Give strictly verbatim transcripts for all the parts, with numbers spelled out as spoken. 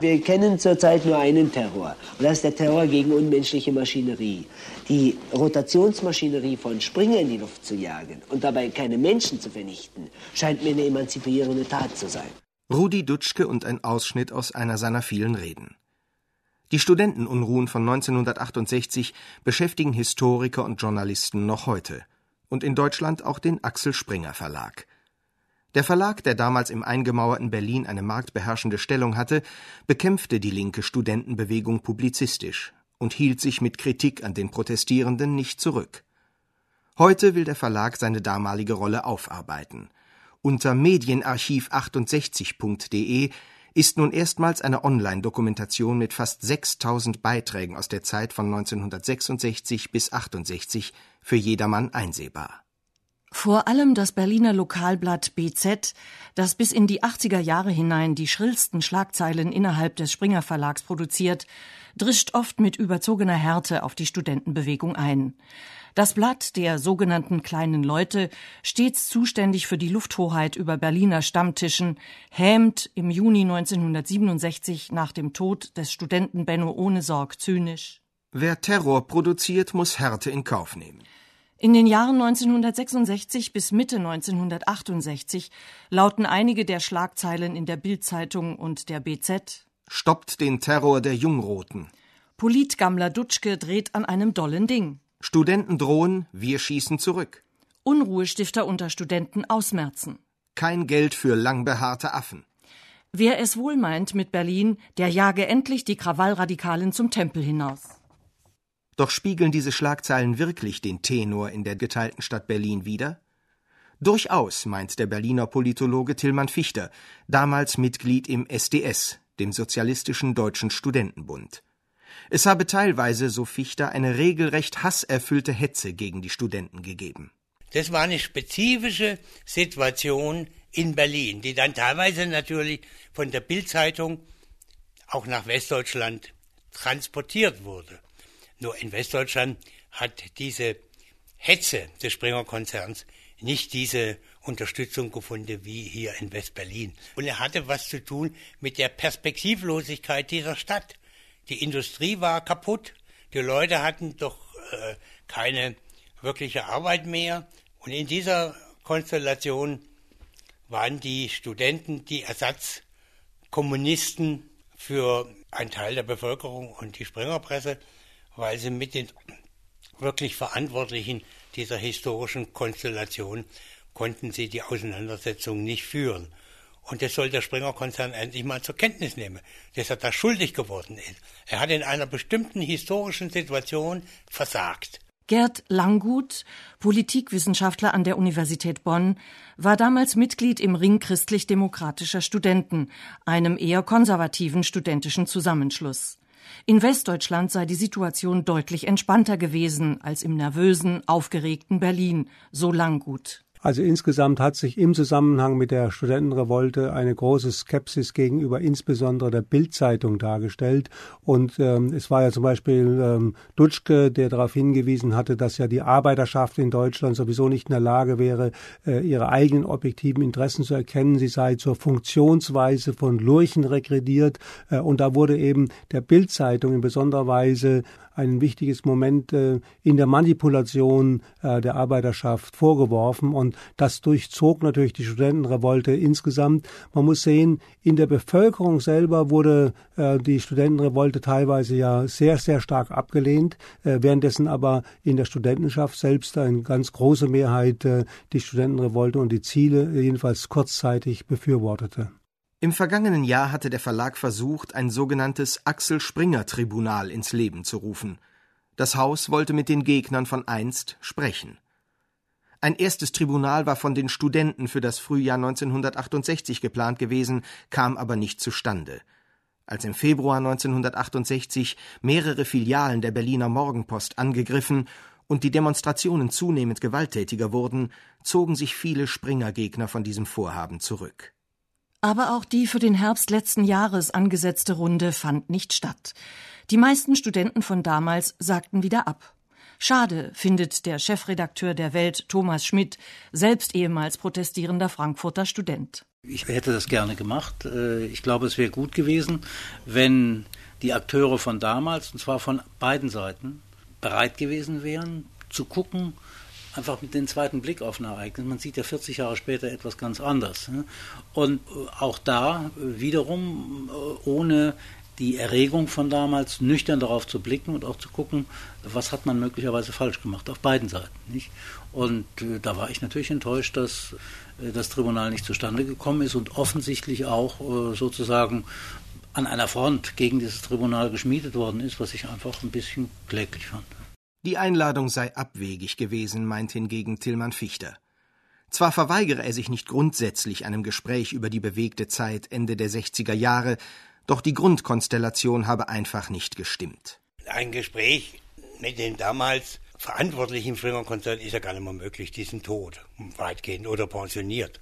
Wir kennen zurzeit nur einen Terror. Und das ist der Terror gegen unmenschliche Maschinerie. Die Rotationsmaschinerie von Springer in die Luft zu jagen und dabei keine Menschen zu vernichten, scheint mir eine emanzipierende Tat zu sein. Rudi Dutschke und ein Ausschnitt aus einer seiner vielen Reden. Die Studentenunruhen von neunzehnhundertachtundsechzig beschäftigen Historiker und Journalisten noch heute. Und in Deutschland auch den Axel Springer Verlag. Der Verlag, der damals im eingemauerten Berlin eine marktbeherrschende Stellung hatte, bekämpfte die linke Studentenbewegung publizistisch und hielt sich mit Kritik an den Protestierenden nicht zurück. Heute will der Verlag seine damalige Rolle aufarbeiten. Unter medienarchiv achtundsechzig punkt de ist nun erstmals eine Online-Dokumentation mit fast sechstausend Beiträgen aus der Zeit von neunzehnhundertsechsundsechzig bis achtundsechzig für jedermann einsehbar. Vor allem das Berliner Lokalblatt B Z, das bis in die achtziger Jahre hinein die schrillsten Schlagzeilen innerhalb des Springer Verlags produziert, drischt oft mit überzogener Härte auf die Studentenbewegung ein. Das Blatt der sogenannten kleinen Leute, stets zuständig für die Lufthoheit über Berliner Stammtischen, hämt im Juni neunzehnhundertsiebenundsechzig nach dem Tod des Studenten Benno Ohnesorg zynisch: Wer Terror produziert, muss Härte in Kauf nehmen. In den Jahren neunzehnhundertsechsundsechzig bis Mitte neunzehnhundertachtundsechzig lauten einige der Schlagzeilen in der Bild-Zeitung und der B Z: Stoppt den Terror der Jungroten. Politgammler Dutschke dreht an einem dollen Ding. Studenten drohen, wir schießen zurück. Unruhestifter unter Studenten ausmerzen. Kein Geld für langbehaarte Affen. Wer es wohl meint mit Berlin, der jage endlich die Krawallradikalen zum Tempel hinaus. Doch spiegeln diese Schlagzeilen wirklich den Tenor in der geteilten Stadt Berlin wider? Durchaus, meint der Berliner Politologe Tillmann Fichter, damals Mitglied im S D S, dem Sozialistischen Deutschen Studentenbund. Es habe teilweise, so Fichter, eine regelrecht hasserfüllte Hetze gegen die Studenten gegeben. Das war eine spezifische Situation in Berlin, die dann teilweise natürlich von der Bild-Zeitung auch nach Westdeutschland transportiert wurde. Nur in Westdeutschland hat diese Hetze des Springer-Konzerns nicht diese Unterstützung gefunden wie hier in West-Berlin. Und er hatte was zu tun mit der Perspektivlosigkeit dieser Stadt. Die Industrie war kaputt, die Leute hatten doch äh, keine wirkliche Arbeit mehr. Und in dieser Konstellation waren die Studenten die Ersatzkommunisten für einen Teil der Bevölkerung und die Springerpresse, weil sie mit den wirklich Verantwortlichen dieser historischen Konstellation konnten sie die Auseinandersetzung nicht führen. Und das soll der Springer-Konzern endlich mal zur Kenntnis nehmen, dass er da schuldig geworden ist. Er hat in einer bestimmten historischen Situation versagt. Gerd Langguth, Politikwissenschaftler an der Universität Bonn, war damals Mitglied im Ring christlich-demokratischer Studenten, einem eher konservativen studentischen Zusammenschluss. In Westdeutschland sei die Situation deutlich entspannter gewesen als im nervösen, aufgeregten Berlin, so Langguth. Also insgesamt hat sich im Zusammenhang mit der Studentenrevolte eine große Skepsis gegenüber insbesondere der Bild-Zeitung dargestellt. Und ähm, es war ja zum Beispiel ähm, Dutschke, der darauf hingewiesen hatte, dass ja die Arbeiterschaft in Deutschland sowieso nicht in der Lage wäre, äh, ihre eigenen objektiven Interessen zu erkennen. Sie sei zur Funktionsweise von Lurchen regrediert. Äh, und da wurde eben der Bild-Zeitung in besonderer Weise ein wichtiges Moment äh, in der Manipulation äh, der Arbeiterschaft vorgeworfen. Und das durchzog natürlich die Studentenrevolte insgesamt. Man muss sehen, in der Bevölkerung selber wurde äh, die Studentenrevolte teilweise ja sehr, sehr stark abgelehnt, äh, währenddessen aber in der Studentenschaft selbst eine ganz große Mehrheit äh, die Studentenrevolte und die Ziele jedenfalls kurzzeitig befürwortete. Im vergangenen Jahr hatte der Verlag versucht, ein sogenanntes Axel-Springer-Tribunal ins Leben zu rufen. Das Haus wollte mit den Gegnern von einst sprechen. Ein erstes Tribunal war von den Studenten für das Frühjahr neunzehnhundertachtundsechzig geplant gewesen, kam aber nicht zustande. Als im Februar neunzehnhundertachtundsechzig mehrere Filialen der Berliner Morgenpost angegriffen und die Demonstrationen zunehmend gewalttätiger wurden, zogen sich viele Springer-Gegner von diesem Vorhaben zurück. Aber auch die für den Herbst letzten Jahres angesetzte Runde fand nicht statt. Die meisten Studenten von damals sagten wieder ab. Schade, findet der Chefredakteur der Welt Thomas Schmidt, selbst ehemals protestierender Frankfurter Student. Ich hätte das gerne gemacht. Ich glaube, es wäre gut gewesen, wenn die Akteure von damals, und zwar von beiden Seiten, bereit gewesen wären, zu gucken, einfach mit dem zweiten Blick auf ein Ereignis. Man sieht ja vierzig Jahre später etwas ganz anderes. Und auch da wiederum ohne die Erregung von damals nüchtern darauf zu blicken und auch zu gucken, was hat man möglicherweise falsch gemacht, auf beiden Seiten. Nicht? Und äh, da war ich natürlich enttäuscht, dass äh, das Tribunal nicht zustande gekommen ist und offensichtlich auch äh, sozusagen an einer Front gegen dieses Tribunal geschmiedet worden ist, was ich einfach ein bisschen kläglich fand. Die Einladung sei abwegig gewesen, meint hingegen Tillmann Fichter. Zwar verweigere er sich nicht grundsätzlich einem Gespräch über die bewegte Zeit Ende der sechziger Jahre, doch die Grundkonstellation habe einfach nicht gestimmt. Ein Gespräch mit dem damals Verantwortlichen im Springer-Konzern ist ja gar nicht mehr möglich. Die sind tot, weitgehend oder pensioniert.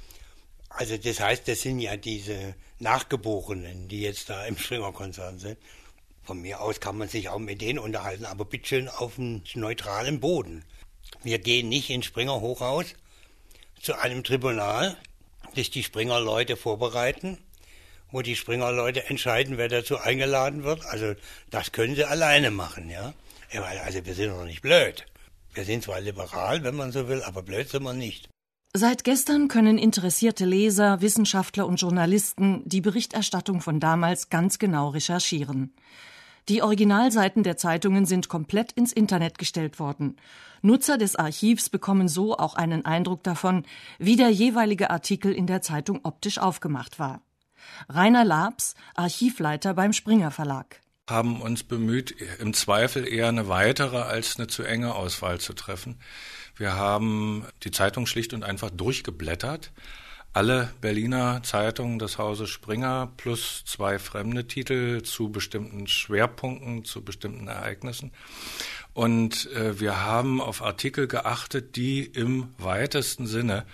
Also das heißt, das sind ja diese Nachgeborenen, die jetzt da im Springer-Konzern sind. Von mir aus kann man sich auch mit denen unterhalten, aber bitteschön auf einem neutralen Boden. Wir gehen nicht in Springer-Hochhaus zu einem Tribunal, das die Springer-Leute vorbereiten, wo die Springer-Leute entscheiden, wer dazu eingeladen wird. Also das können sie alleine machen, ja. Also wir sind doch nicht blöd. Wir sind zwar liberal, wenn man so will, aber blöd sind wir nicht. Seit gestern können interessierte Leser, Wissenschaftler und Journalisten die Berichterstattung von damals ganz genau recherchieren. Die Originalseiten der Zeitungen sind komplett ins Internet gestellt worden. Nutzer des Archivs bekommen so auch einen Eindruck davon, wie der jeweilige Artikel in der Zeitung optisch aufgemacht war. Rainer Labs, Archivleiter beim Springer Verlag. Haben uns bemüht, im Zweifel eher eine weitere als eine zu enge Auswahl zu treffen. Wir haben die Zeitung schlicht und einfach durchgeblättert. Alle Berliner Zeitungen des Hauses Springer plus zwei fremde Titel zu bestimmten Schwerpunkten, zu bestimmten Ereignissen. Und äh, wir haben auf Artikel geachtet, die im weitesten Sinne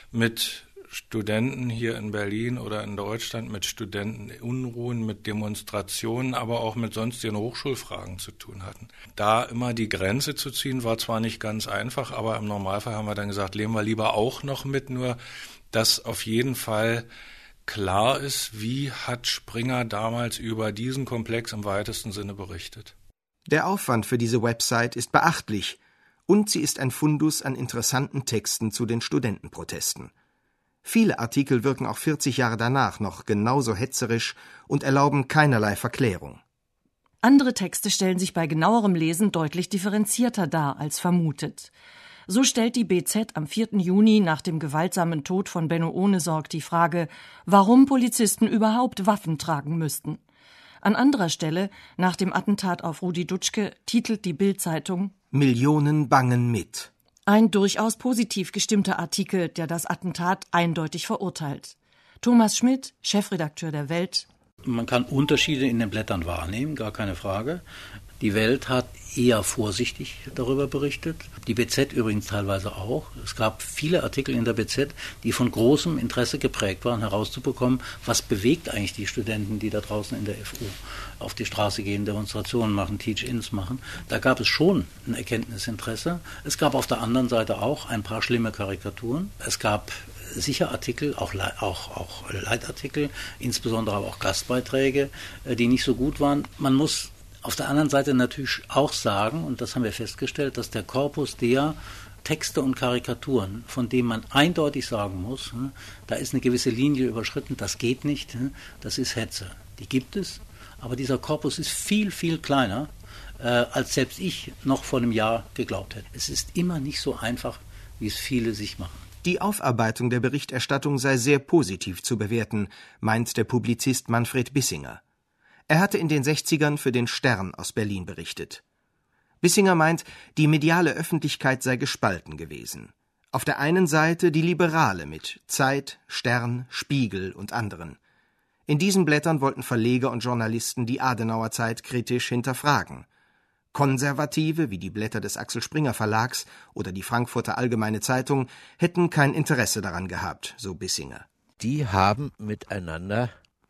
mit Studenten hier in Berlin oder in Deutschland, mit Studentenunruhen, mit Demonstrationen, aber auch mit sonstigen Hochschulfragen zu tun hatten. Da immer die Grenze zu ziehen, war zwar nicht ganz einfach, aber im Normalfall haben wir dann gesagt, leben wir lieber auch noch mit, nur dass auf jeden Fall klar ist, wie hat Springer damals über diesen Komplex im weitesten Sinne berichtet. Der Aufwand für diese Website ist beachtlich und sie ist ein Fundus an interessanten Texten zu den Studentenprotesten. Viele Artikel wirken auch vierzig Jahre danach noch genauso hetzerisch und erlauben keinerlei Verklärung. Andere Texte stellen sich bei genauerem Lesen deutlich differenzierter dar als vermutet. So stellt die B Z am vierten Juni nach dem gewaltsamen Tod von Benno Ohnesorg die Frage, warum Polizisten überhaupt Waffen tragen müssten. An anderer Stelle, nach dem Attentat auf Rudi Dutschke, titelt die Bild-Zeitung »Millionen bangen mit«. Ein durchaus positiv gestimmter Artikel, der das Attentat eindeutig verurteilt. Thomas Schmidt, Chefredakteur der Welt. Man kann Unterschiede in den Blättern wahrnehmen, gar keine Frage. Die Welt hat eher vorsichtig darüber berichtet. Die B Z übrigens teilweise auch. Es gab viele Artikel in der B Z, die von großem Interesse geprägt waren, herauszubekommen, was bewegt eigentlich die Studenten, die da draußen in der F U auf die Straße gehen, Demonstrationen machen, Teach-ins machen. Da gab es schon ein Erkenntnisinteresse. Es gab auf der anderen Seite auch ein paar schlimme Karikaturen. Es gab sicher Artikel, auch, auch, auch Leitartikel, insbesondere aber auch Gastbeiträge, die nicht so gut waren. Man muss auf der anderen Seite natürlich auch sagen, und das haben wir festgestellt, dass der Korpus der Texte und Karikaturen, von denen man eindeutig sagen muss, da ist eine gewisse Linie überschritten, das geht nicht, das ist Hetze. Die gibt es, aber dieser Korpus ist viel, viel kleiner, äh, als selbst ich noch vor einem Jahr geglaubt hätte. Es ist immer nicht so einfach, wie es viele sich machen. Die Aufarbeitung der Berichterstattung sei sehr positiv zu bewerten, meint der Publizist Manfred Bissinger. Er hatte in den sechzigern für den Stern aus Berlin berichtet. Bissinger meint, die mediale Öffentlichkeit sei gespalten gewesen. Auf der einen Seite die Liberale mit Zeit, Stern, Spiegel und anderen. In diesen Blättern wollten Verleger und Journalisten die Adenauerzeit kritisch hinterfragen. Konservative, wie die Blätter des Axel Springer Verlags oder die Frankfurter Allgemeine Zeitung, hätten kein Interesse daran gehabt, so Bissinger. Die haben miteinander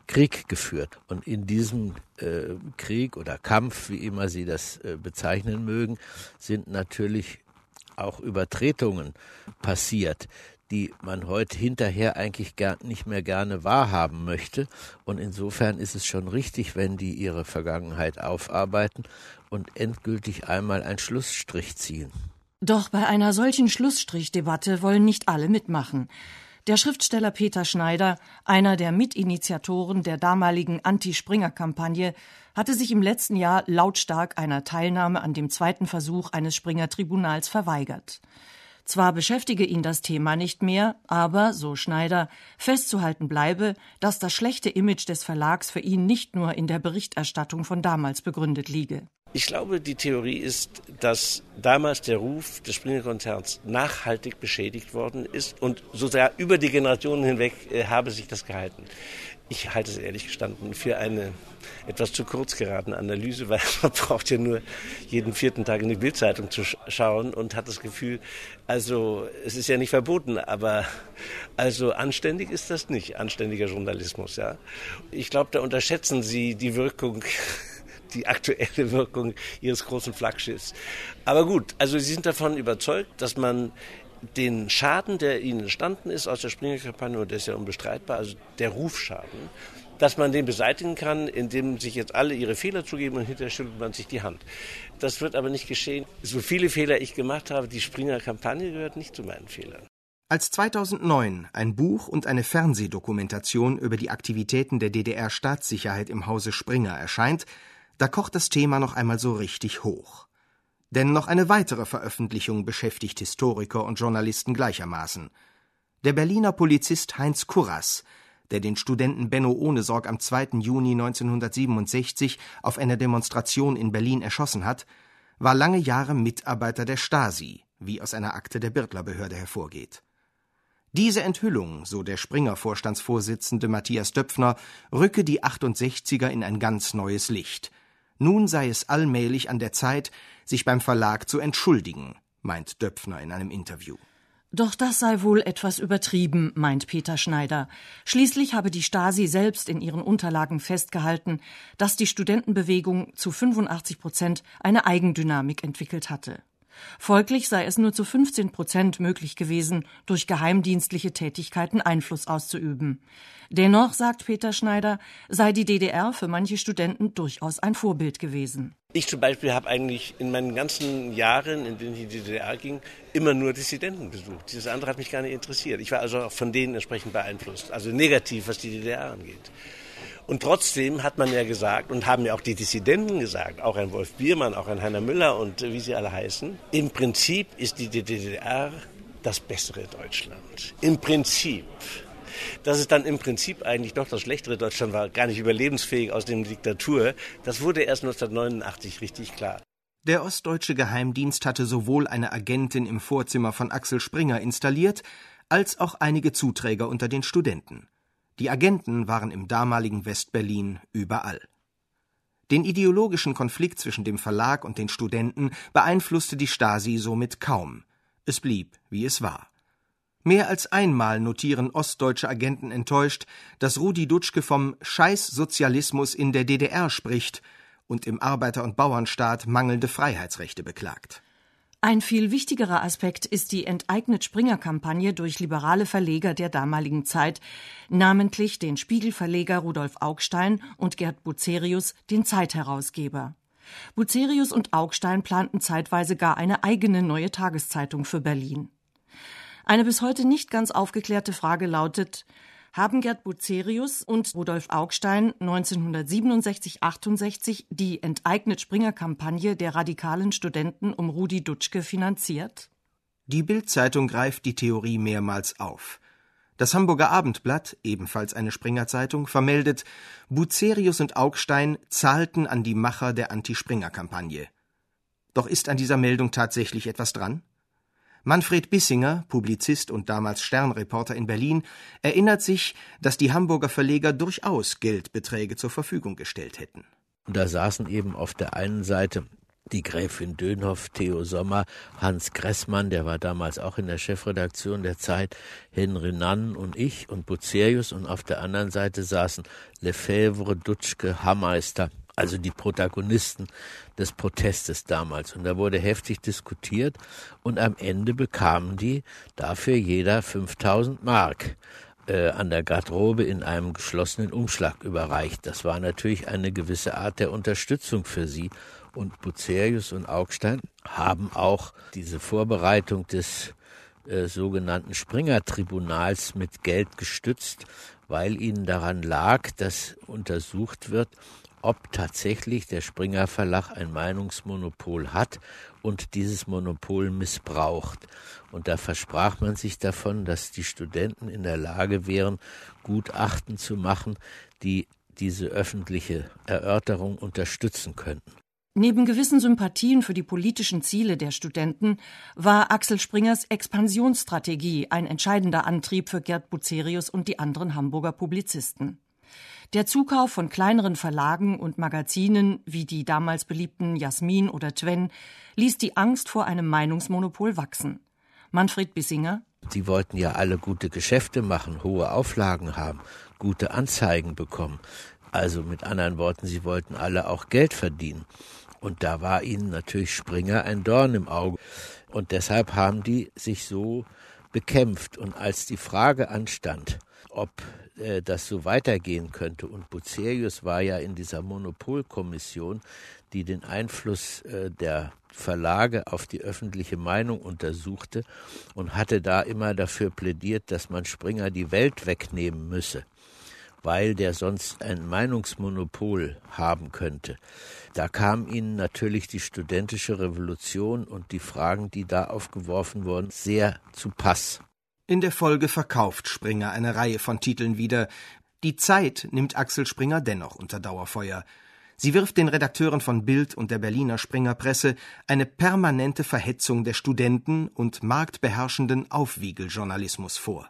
Krieg geführt. Und in diesem äh, Krieg oder Kampf, wie immer Sie das äh, bezeichnen mögen, sind natürlich auch Übertretungen passiert, die man heute hinterher eigentlich gar nicht mehr gerne wahrhaben möchte. Und insofern ist es schon richtig, wenn die ihre Vergangenheit aufarbeiten und endgültig einmal einen Schlussstrich ziehen. Doch bei einer solchen Schlussstrichdebatte wollen nicht alle mitmachen. Der Schriftsteller Peter Schneider, einer der Mitinitiatoren der damaligen Anti-Springer-Kampagne, hatte sich im letzten Jahr lautstark einer Teilnahme an dem zweiten Versuch eines Springer-Tribunals verweigert. Zwar beschäftige ihn das Thema nicht mehr, aber, so Schneider, festzuhalten bleibe, dass das schlechte Image des Verlags für ihn nicht nur in der Berichterstattung von damals begründet liege. Ich glaube, die Theorie ist, dass damals der Ruf des Springer-Konzerns nachhaltig beschädigt worden ist und sozusagen über die Generationen hinweg äh, habe sich das gehalten. Ich halte es ehrlich gestanden für eine etwas zu kurz geratene Analyse, weil man braucht ja nur jeden vierten Tag in die Bild-Zeitung zu sch- schauen und hat das Gefühl, also es ist ja nicht verboten, aber also anständig ist das nicht, anständiger Journalismus. Ja. Ich glaube, da unterschätzen Sie die Wirkung, die aktuelle Wirkung Ihres großen Flaggschiffs. Aber gut, also Sie sind davon überzeugt, dass man den Schaden, der Ihnen entstanden ist aus der Springer-Kampagne, und der ist ja unbestreitbar, also der Rufschaden, dass man den beseitigen kann, indem sich jetzt alle ihre Fehler zugeben und hinterher schüttelt man sich die Hand. Das wird aber nicht geschehen. So viele Fehler ich gemacht habe, die Springer-Kampagne gehört nicht zu meinen Fehlern. Als zweitausendneun ein Buch und eine Fernsehdokumentation über die Aktivitäten der D D R-Staatssicherheit im Hause Springer erscheint, da kocht das Thema noch einmal so richtig hoch. Denn noch eine weitere Veröffentlichung beschäftigt Historiker und Journalisten gleichermaßen. Der Berliner Polizist Heinz Kurras, der den Studenten Benno Ohnesorg am zweiten Juni neunzehnhundertsiebenundsechzig auf einer Demonstration in Berlin erschossen hat, war lange Jahre Mitarbeiter der Stasi, wie aus einer Akte der Birtler-Behörde hervorgeht. Diese Enthüllung, so der Springer-Vorstandsvorsitzende Matthias Döpfner, rücke die achtundsechziger in ein ganz neues Licht. Nun sei es allmählich an der Zeit, sich beim Verlag zu entschuldigen, meint Döpfner in einem Interview. Doch das sei wohl etwas übertrieben, meint Peter Schneider. Schließlich habe die Stasi selbst in ihren Unterlagen festgehalten, dass die Studentenbewegung zu fünfundachtzig Prozent eine Eigendynamik entwickelt hatte. Folglich sei es nur zu fünfzehn Prozent möglich gewesen, durch geheimdienstliche Tätigkeiten Einfluss auszuüben. Dennoch, sagt Peter Schneider, sei die D D R für manche Studenten durchaus ein Vorbild gewesen. Ich zum Beispiel habe eigentlich in meinen ganzen Jahren, in denen ich in die D D R ging, immer nur Dissidenten besucht. Dieses andere hat mich gar nicht interessiert. Ich war also auch von denen entsprechend beeinflusst, also negativ, was die D D R angeht. Und trotzdem hat man ja gesagt, und haben ja auch die Dissidenten gesagt, auch ein Wolf Biermann, auch ein Heiner Müller und wie sie alle heißen, im Prinzip ist die D D R das bessere Deutschland. Im Prinzip. Dass es dann im Prinzip eigentlich doch das schlechtere Deutschland war, gar nicht überlebensfähig aus der Diktatur, das wurde erst neunzehnhundertneunundachtzig richtig klar. Der ostdeutsche Geheimdienst hatte sowohl eine Agentin im Vorzimmer von Axel Springer installiert, als auch einige Zuträger unter den Studenten. Die Agenten waren im damaligen Westberlin überall. Den ideologischen Konflikt zwischen dem Verlag und den Studenten beeinflusste die Stasi somit kaum. Es blieb, wie es war. Mehr als einmal notieren ostdeutsche Agenten enttäuscht, dass Rudi Dutschke vom Scheißsozialismus in der D D R spricht und im Arbeiter- und Bauernstaat mangelnde Freiheitsrechte beklagt. Ein viel wichtigerer Aspekt ist die Enteignet-Springer-Kampagne durch liberale Verleger der damaligen Zeit, namentlich den Spiegelverleger Rudolf Augstein und Gerd Bucerius, den Zeitherausgeber. Bucerius und Augstein planten zeitweise gar eine eigene neue Tageszeitung für Berlin. Eine bis heute nicht ganz aufgeklärte Frage lautet: Haben Gerd Bucerius und Rudolf Augstein neunzehnhundertsiebenundsechzig achtundsechzig die Enteignet-Springer-Kampagne der radikalen Studenten um Rudi Dutschke finanziert? Die Bild-Zeitung greift die Theorie mehrmals auf. Das Hamburger Abendblatt, ebenfalls eine Springer-Zeitung, vermeldet, Bucerius und Augstein zahlten an die Macher der Anti-Springer-Kampagne. Doch ist an dieser Meldung tatsächlich etwas dran? Manfred Bissinger, Publizist und damals Sternreporter in Berlin, erinnert sich, dass die Hamburger Verleger durchaus Geldbeträge zur Verfügung gestellt hätten. Und da saßen eben auf der einen Seite die Gräfin Dönhoff, Theo Sommer, Hans Gressmann, der war damals auch in der Chefredaktion der Zeit, Henry Nann und ich und Bucerius, und auf der anderen Seite saßen Lefebvre, Dutschke, Hameister, also die Protagonisten des Protestes damals. Und da wurde heftig diskutiert und am Ende bekamen die dafür jeder fünftausend Mark äh, an der Garderobe in einem geschlossenen Umschlag überreicht. Das war natürlich eine gewisse Art der Unterstützung für sie. Und Bucerius und Augstein haben auch diese Vorbereitung des äh, sogenannten Springer-Tribunals mit Geld gestützt, weil ihnen daran lag, dass untersucht wird, ob tatsächlich der Springer Verlag ein Meinungsmonopol hat und dieses Monopol missbraucht. Und da versprach man sich davon, dass die Studenten in der Lage wären, Gutachten zu machen, die diese öffentliche Erörterung unterstützen könnten. Neben gewissen Sympathien für die politischen Ziele der Studenten war Axel Springers Expansionsstrategie ein entscheidender Antrieb für Gerd Bucerius und die anderen Hamburger Publizisten. Der Zukauf von kleineren Verlagen und Magazinen wie die damals beliebten Jasmin oder Twen ließ die Angst vor einem Meinungsmonopol wachsen. Manfred Bissinger: Sie wollten ja alle gute Geschäfte machen, hohe Auflagen haben, gute Anzeigen bekommen. Also mit anderen Worten, sie wollten alle auch Geld verdienen. Und da war ihnen natürlich Springer ein Dorn im Auge. Und deshalb haben die sich so bekämpft. Und als die Frage anstand, ob äh, das so weitergehen könnte, und Bucerius war ja in dieser Monopolkommission, die den Einfluss äh, der Verlage auf die öffentliche Meinung untersuchte und hatte da immer dafür plädiert, dass man Springer die Welt wegnehmen müsse, weil der sonst ein Meinungsmonopol haben könnte. Da kam ihnen natürlich die studentische Revolution und die Fragen, die da aufgeworfen wurden, sehr zu Pass. In der Folge verkauft Springer eine Reihe von Titeln wieder. Die Zeit nimmt Axel Springer dennoch unter Dauerfeuer. Sie wirft den Redakteuren von Bild und der Berliner Springerpresse eine permanente Verhetzung der Studenten und marktbeherrschenden Aufwiegeljournalismus vor.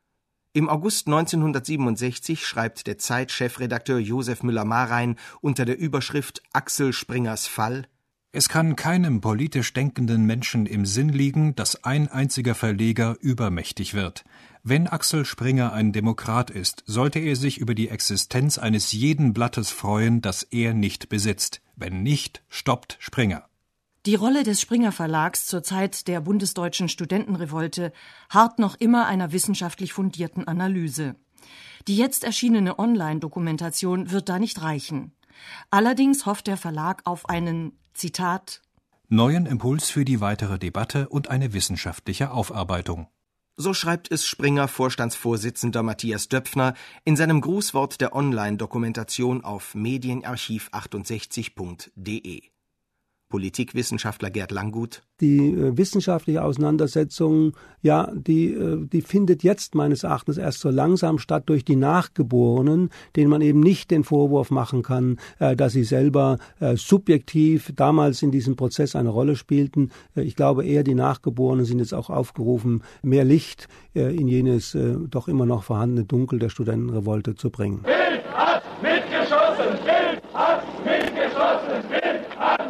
Im August neunzehnhundertsiebenundsechzig schreibt der Zeit-Chefredakteur Josef Müller-Marein unter der Überschrift Axel Springers Fall: Es kann keinem politisch denkenden Menschen im Sinn liegen, dass ein einziger Verleger übermächtig wird. Wenn Axel Springer ein Demokrat ist, sollte er sich über die Existenz eines jeden Blattes freuen, das er nicht besitzt. Wenn nicht, stoppt Springer. Die Rolle des Springer Verlags zur Zeit der bundesdeutschen Studentenrevolte harrt noch immer einer wissenschaftlich fundierten Analyse. Die jetzt erschienene Online-Dokumentation wird da nicht reichen. Allerdings hofft der Verlag auf einen, Zitat, neuen Impuls für die weitere Debatte und eine wissenschaftliche Aufarbeitung. So schreibt es Springer-Vorstandsvorsitzender Matthias Döpfner in seinem Grußwort der Online-Dokumentation auf medienarchiv achtundsechzig punkt de. Politikwissenschaftler Gerd Langguth: Die äh, wissenschaftliche Auseinandersetzung, ja, die, äh, die findet jetzt meines Erachtens erst so langsam statt durch die Nachgeborenen, denen man eben nicht den Vorwurf machen kann, äh, dass sie selber äh, subjektiv damals in diesem Prozess eine Rolle spielten. Äh, ich glaube eher, die Nachgeborenen sind jetzt auch aufgerufen, mehr Licht äh, in jenes äh, doch immer noch vorhandene Dunkel der Studentenrevolte zu bringen. Bild hat mitgeschossen! Bild hat mitgeschossen! Bild hat